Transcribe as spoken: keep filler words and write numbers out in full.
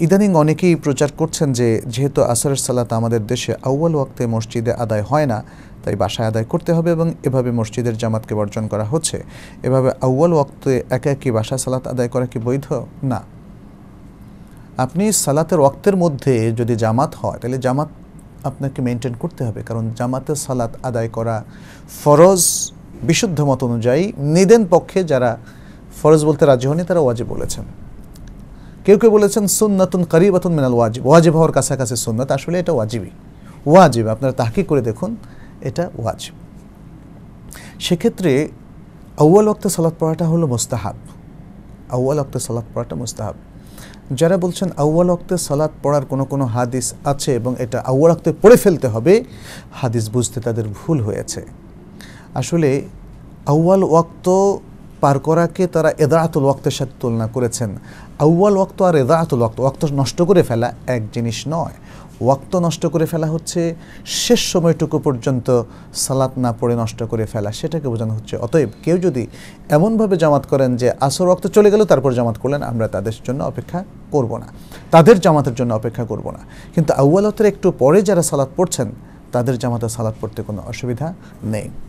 ইদানিং অনেকেই প্রচার করছেন যে যেহেতু আসরের সালাত আমাদের দেশে আউয়াল ওয়াক্তে মসজিদে আদায় হয় না, তাই বাসায় আদায় করতে হবে এবং এভাবে মসজিদের জামাতকে বর্জন করা হচ্ছে। এভাবে আউয়াল ওয়াক্তে একা একই বাসায় সালাত আদায় করা কি বৈধ? না। আপনি সালাতের ওয়াক্তের মধ্যে যদি জামাত হয় তাহলে জামাত আপনাকে মেনটেন করতে হবে, কারণ জামাতের সালাত আদায় করা ফরজ। বিশুদ্ধ মত অনুযায়ী নিদেন পক্ষে যারা ফরজ বলতে রাজি হয়নি তারা ওয়াজিব বলেছেন। কেউ কেউ বলেছেন সুন্নাতুন করিবাতুন মিনাল ওয়াজিব, ওয়াজিব হওয়ার কাছাকাছি সুন্নাত। আসলে এটা ওয়াজিবই, ওয়াজিব। আপনারা তাহকিক করে দেখুন, এটা ওয়াজিব। সেক্ষেত্রে আউয়াল ওয়াক্তে সালাত পড়াটা হলো মুস্তাহাব। আউয়াল ওয়াক্তে সালাত পড়াটা মুস্তাহাব। যারা বলছেন আউয়াল ওয়াক্তে সালাত পড়ার কোনো কোনো হাদিস আছে এবং এটা আউয়াল ওয়াক্তে পড়ে ফেলতে হবে, হাদিস বুঝতে তাদের ভুল হয়েছে। আসলে আউয়াল ওয়াক্ত পার করাকে তারা এদাআতুল ওয়াক্তের সাথে তুলনা করেছেন। আউয়াল ওয়াক্ত আর এদাআতুল ওয়াক্ত, ওয়াক্ত নষ্ট করে ফেলা এক জিনিস নয়। ওয়াক্ত নষ্ট করে ফেলা হচ্ছে শেষ সময়টুকু পর্যন্ত সালাত না পড়ে নষ্ট করে ফেলা, সেটাকে বোঝানো হচ্ছে। অতএব কেউ যদি এমনভাবে জামাত করেন যে আসর ওয়াক্ত চলে গেল তারপর জামাত করলেন, আমরা তাদের জন্য অপেক্ষা করব না, তাদের জামাতের জন্য অপেক্ষা করব না। কিন্তু আউয়াল ওয়াক্তের একটু পরে যারা সালাত পড়ছেন তাদের জামাতে সালাত পড়তে কোনো অসুবিধা নেই।